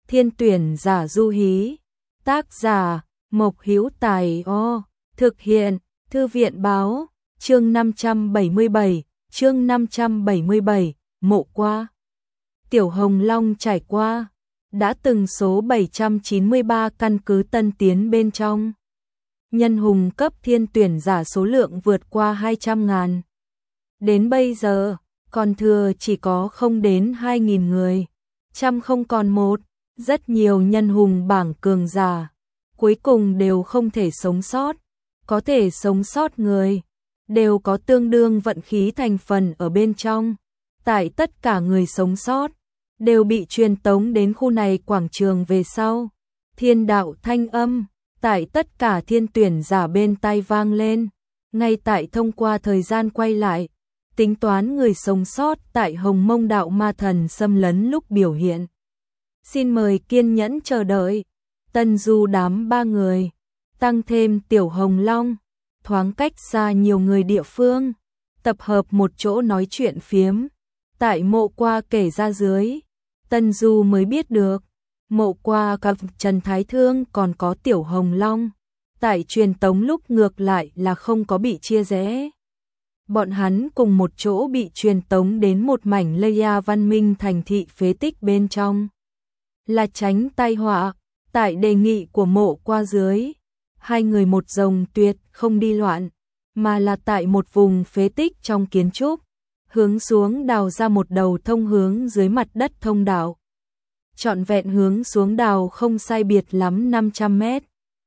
Thiên tuyển giả du hí. Tác giả Mộc Hữu Tài. Thực hiện Thư viện báo. Chương 577, Mộ Qua. Tiểu Hồng Long trải qua đã từng số 793 căn cứ tân tiến bên trong. Nhân hùng cấp thiên tuyển giả số lượng vượt qua 200.000. Đến bây giờ, còn thừa chỉ có không đến 2.000 người. Trăm không còn một, rất nhiều nhân hùng bảng cường giả. Cuối cùng đều không thể sống sót. Có thể sống sót người, đều có tương đương vận khí thành phần ở bên trong. Tại tất cả người sống sót, đều bị truyền tống đến khu này quảng trường về sau. Thiên đạo thanh âm, tại tất cả thiên tuyển giả bên tai vang lên. Ngay tại thông qua thời gian quay lại, tính toán người sống sót tại Hồng Mông đạo ma thần xâm lấn lúc biểu hiện. Xin mời kiên nhẫn chờ đợi. Tân Du đám 3 người, tăng thêm Tiểu Hồng Long, thoáng cách xa nhiều người địa phương, tập hợp một chỗ nói chuyện phiếm. Tại Mộ Qua kể ra dưới, Tân Du mới biết được, Mộ Qua gặp Trần Thái Thương còn có Tiểu Hồng Long, tại truyền tống lúc ngược lại là không có bị chia rẽ. Bọn hắn cùng một chỗ bị truyền tống đến một mảnh Leia văn minh thành thị phế tích bên trong. Là tránh tai họa, tại đề nghị của Mộ Qua dưới, hai người một rồng tuyệt không đi loạn, mà là tại một vùng phế tích trong kiến trúc, hướng xuống đào ra một đầu thông hướng dưới mặt đất thông đạo. Trọn vẹn hướng xuống đào không sai biệt lắm 500 mét.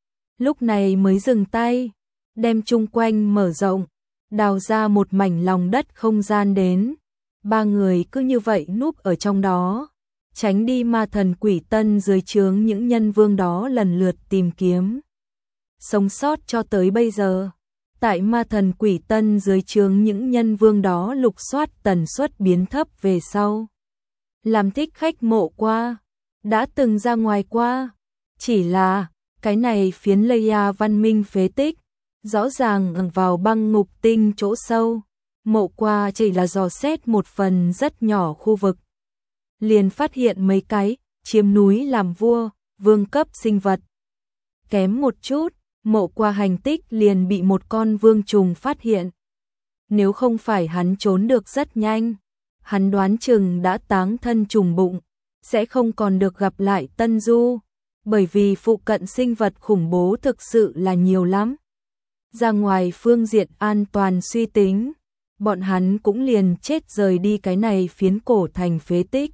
Lúc này mới dừng tay, đem chung quanh mở rộng, đào ra một mảnh lòng đất không gian đến. 3 người cứ như vậy núp ở trong đó, tránh đi ma thần quỷ tân dưới trướng những nhân vương đó lần lượt tìm kiếm. Sống sót cho tới bây giờ, tại ma thần quỷ tân dưới trướng những nhân vương đó lục soát tần suất biến thấp về sau. Làm thích khách Mộ Qua, đã từng ra ngoài qua, chỉ là cái này phiến Leia văn minh phế tích, rõ ràng ẩn vào băng ngục tinh chỗ sâu. Mộ Qua chỉ là dò xét một phần rất nhỏ khu vực, liền phát hiện mấy cái chiếm núi làm vua, vương cấp sinh vật. Kém một chút, Mộ Qua hành tích liền bị một con vương trùng phát hiện. Nếu không phải hắn trốn được rất nhanh, hắn đoán chừng đã táng thân trùng bụng, sẽ không còn được gặp lại Tân Du, bởi vì phụ cận sinh vật khủng bố thực sự là nhiều lắm. Ra ngoài phương diện an toàn suy tính, bọn hắn cũng liền chết rời đi cái này phiến cổ thành phế tích.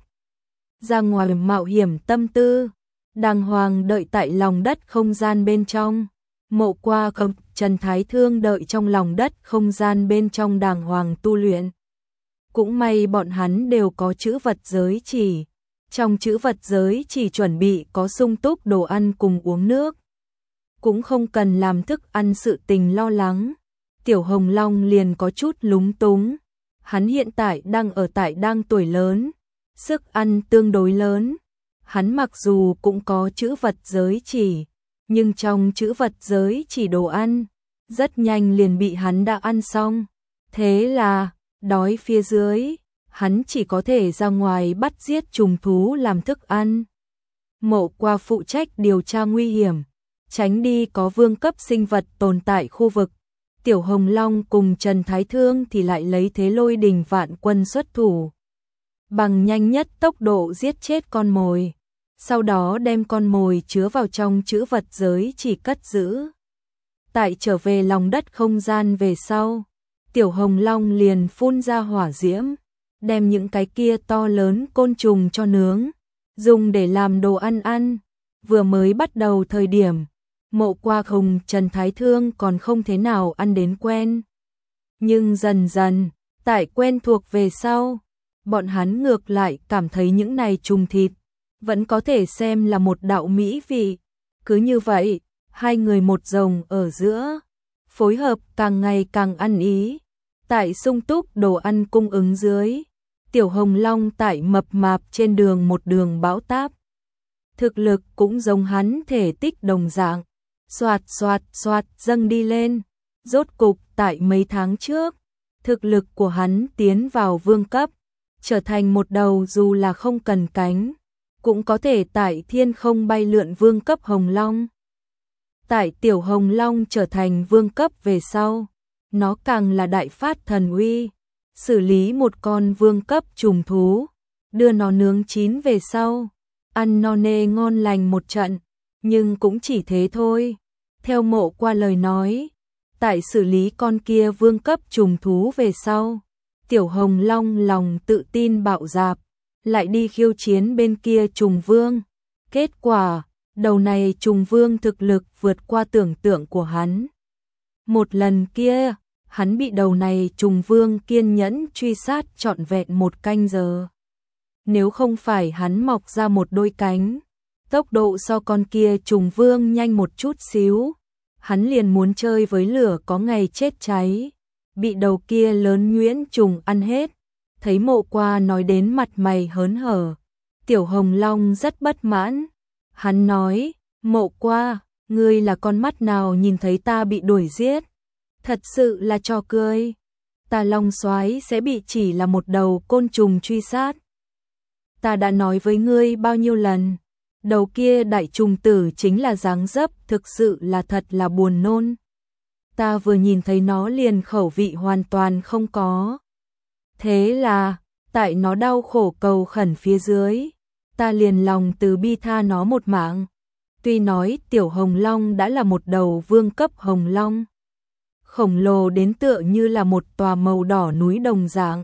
Ra ngoài mạo hiểm tâm tư, đàng hoàng đợi tại lòng đất không gian bên trong. Mộ Qua cùng Trần Thái Thương đợi trong lòng đất không gian bên trong đàng hoàng tu luyện. Cũng may bọn hắn đều có chữ vật giới chỉ. Trong chữ vật giới chỉ chuẩn bị có sung túc đồ ăn cùng uống nước. Cũng không cần làm thức ăn sự tình lo lắng. Tiểu Hồng Long liền có chút lúng túng. Hắn hiện tại đang tuổi lớn, sức ăn tương đối lớn. Hắn mặc dù cũng có chữ vật giới chỉ, nhưng trong chữ vật giới chỉ đồ ăn, rất nhanh liền bị hắn đã ăn xong. Thế là, đói phía dưới, hắn chỉ có thể ra ngoài bắt giết trùng thú làm thức ăn. Mộ Qua phụ trách điều tra nguy hiểm, tránh đi có vương cấp sinh vật tồn tại khu vực. Tiểu Hồng Long cùng Trần Thái Thương thì lại lấy thế lôi đình vạn quân xuất thủ, bằng nhanh nhất tốc độ giết chết con mồi. Sau đó đem con mồi chứa vào trong chữ vật giới chỉ cất giữ. Tại trở về lòng đất không gian về sau, Tiểu Hồng Long liền phun ra hỏa diễm, đem những cái kia to lớn côn trùng cho nướng, dùng để làm đồ ăn. Vừa mới bắt đầu thời điểm, Mộ Qua cùng Trần Thái Thương còn không thế nào ăn đến quen. Nhưng dần dần, tại quen thuộc về sau, bọn hắn ngược lại cảm thấy những này trùng thịt vẫn có thể xem là một đạo mỹ vị. Cứ như vậy, hai người một rồng ở giữa, phối hợp càng ngày càng ăn ý. Tại sung túc đồ ăn cung ứng dưới, Tiểu Hồng Long tại mập mạp trên đường một đường bão táp. Thực lực cũng giống hắn thể tích đồng dạng, xoạt dâng đi lên. Rốt cục tại mấy tháng trước, thực lực của hắn tiến vào vương cấp, trở thành một đầu dù là không cần cánh, cũng có thể tại thiên không bay lượn vương cấp Hồng Long. Tại Tiểu Hồng Long trở thành vương cấp về sau, nó càng là đại phát thần uy, xử lý một con vương cấp trùng thú, đưa nó nướng chín về sau, ăn no nê ngon lành một trận, nhưng cũng chỉ thế thôi. Theo Mộ Qua lời nói, tại xử lý con kia vương cấp trùng thú về sau, Tiểu Hồng Long lòng tự tin bạo dạp, lại đi khiêu chiến bên kia trùng vương. Kết quả, đầu này trùng vương thực lực vượt qua tưởng tượng của hắn. Một lần kia, hắn bị đầu này trùng vương kiên nhẫn truy sát trọn vẹn 1 canh giờ. Nếu không phải hắn mọc ra một đôi cánh, tốc độ so con kia trùng vương nhanh một chút xíu, hắn liền muốn chơi với lửa có ngày chết cháy, bị đầu kia lớn nhuyễn trùng ăn hết. Thấy Mộ Qua nói đến mặt mày hớn hở, Tiểu Hồng Long rất bất mãn. Hắn nói, Mộ Qua, ngươi là con mắt nào nhìn thấy ta bị đuổi giết? Thật sự là trò cười. Ta Long Soái sẽ bị chỉ là một đầu côn trùng truy sát. Ta đã nói với ngươi bao nhiêu lần, đầu kia đại trùng tử chính là dáng dấp, thực sự là thật là buồn nôn. Ta vừa nhìn thấy nó liền khẩu vị hoàn toàn không có. Thế là, tại nó đau khổ cầu khẩn phía dưới, ta liền lòng từ bi tha nó một mạng. Tuy nói Tiểu Hồng Long đã là một đầu vương cấp Hồng Long, khổng lồ đến tựa như là một tòa màu đỏ núi đồng dạng,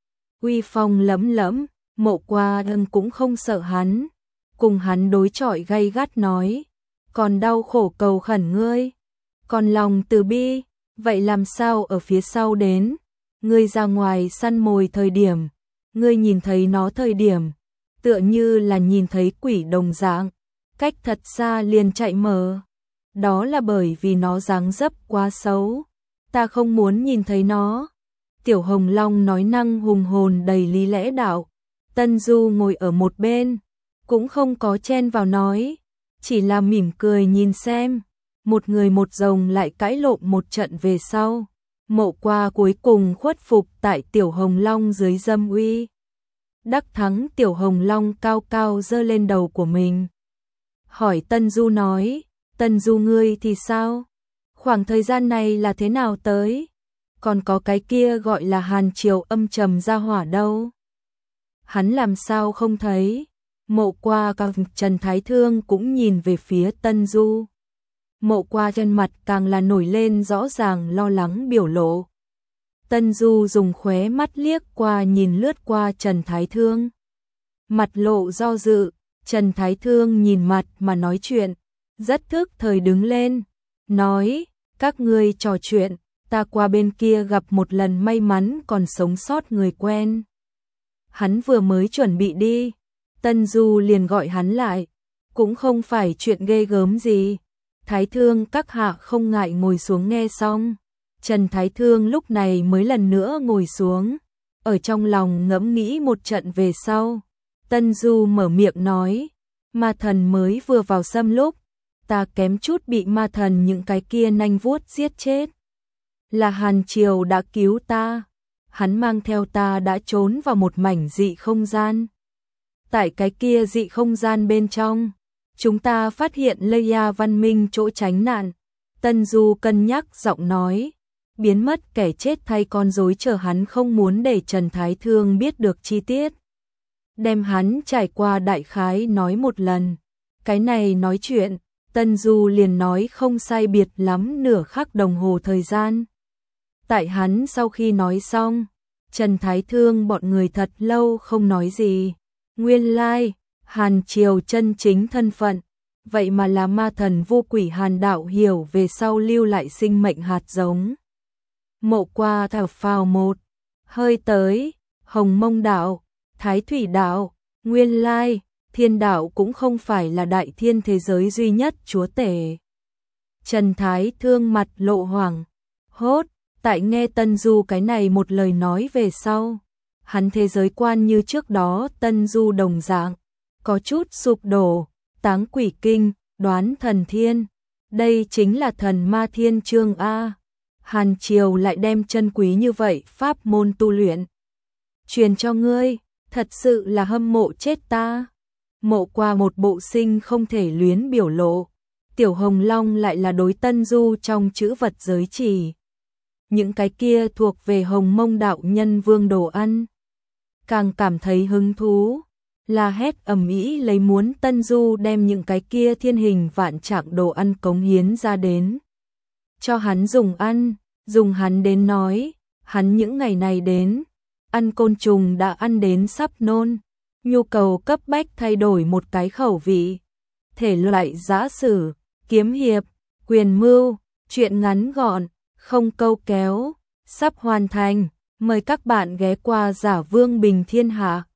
uy phong lẫm lẫm, Mộ Qua cũng không sợ hắn, cùng hắn đối chọi gay gắt nói, còn đau khổ cầu khẩn ngươi, còn lòng từ bi, vậy làm sao ở phía sau đến? Ngươi ra ngoài săn mồi thời điểm, ngươi nhìn thấy nó thời điểm, tựa như là nhìn thấy quỷ đồng dạng, cách thật xa liền chạy mở. Đó là bởi vì nó dáng dấp quá xấu, ta không muốn nhìn thấy nó. Tiểu Hồng Long nói năng hùng hồn đầy lý lẽ đạo. Tân Du ngồi ở một bên, cũng không có chen vào nói, chỉ là mỉm cười nhìn xem. Một người một rồng lại cãi lộn một trận về sau, Mộ Qua cuối cùng khuất phục tại Tiểu Hồng Long dưới dâm uy. Đắc thắng, Tiểu Hồng Long cao cao giơ lên đầu của mình. Hỏi Tân Du nói, Tân Du ngươi thì sao? Khoảng thời gian này là thế nào tới? Còn có cái kia gọi là Hàn Triều âm trầm ra hỏa đâu? Hắn làm sao không thấy? Mộ Qua cùng Trần Thái Thương cũng nhìn về phía Tân Du. Mộ Qua trên mặt càng là nổi lên rõ ràng lo lắng biểu lộ. Tân Du dùng khóe mắt liếc qua nhìn lướt qua Trần Thái Thương. Mặt lộ do dự, Trần Thái Thương nhìn mặt mà nói chuyện, rất thức thời đứng lên, nói, các ngươi trò chuyện, ta qua bên kia gặp một lần may mắn còn sống sót người quen. Hắn vừa mới chuẩn bị đi, Tân Du liền gọi hắn lại, cũng không phải chuyện ghê gớm gì. Thái Thương các hạ không ngại ngồi xuống nghe xong. Trần Thái Thương lúc này mới lần nữa ngồi xuống, ở trong lòng ngẫm nghĩ một trận về sau. Tân Du mở miệng nói, ma thần mới vừa vào xâm lúc, ta kém chút bị ma thần những cái kia nanh vuốt giết chết. Là Hàn Triều đã cứu ta, hắn mang theo ta đã trốn vào một mảnh dị không gian. Tại cái kia dị không gian bên trong, chúng ta phát hiện Leia văn minh chỗ tránh nạn. Tân Du cân nhắc giọng nói, biến mất kẻ chết thay con rối chờ hắn không muốn để Trần Thái Thương biết được chi tiết. Đem hắn trải qua đại khái nói một lần. Cái này nói chuyện, Tân Du liền nói không sai biệt lắm nửa khắc đồng hồ thời gian. Tại hắn sau khi nói xong, Trần Thái Thương bọn người thật lâu không nói gì. Nguyên lai, Hàn Triều chân chính thân phận, vậy mà là ma thần vô quỷ Hàn đạo hiểu về sau lưu lại sinh mệnh hạt giống. Mộ Qua thở phào một hơi tới, Hồng Mông đạo, Thái Thủy đạo, nguyên lai, Thiên đạo cũng không phải là đại thiên thế giới duy nhất chúa tể. Trần Thái Thương mặt lộ hoảng hốt, tại nghe Tân Du cái này một lời nói về sau, hắn thế giới quan như trước đó Tân Du đồng dạng, có chút sụp đổ, táng quỷ kinh, đoán thần thiên, đây chính là thần ma thiên chương A. Hàn Triều lại đem chân quý như vậy pháp môn tu luyện truyền cho ngươi, thật sự là hâm mộ chết ta. Mộ Qua một bộ sinh không thể luyến biểu lộ, Tiểu Hồng Long lại là đối Tân Du trong chữ vật giới chỉ. Những cái kia thuộc về Hồng Mông đạo nhân vương đồ ăn. Càng cảm thấy hứng thú, la hét ầm ĩ lấy muốn Tân Du đem những cái kia thiên hình vạn trạng đồ ăn cống hiến ra đến. Cho hắn dùng ăn, dùng hắn đến nói, hắn những ngày này đến, ăn côn trùng đã ăn đến sắp nôn, nhu cầu cấp bách thay đổi một cái khẩu vị. Thể loại giã sử, kiếm hiệp, quyền mưu, truyện ngắn gọn, không câu kéo, sắp hoàn thành, mời các bạn ghé qua Giả Vương Bình Thiên Hạ.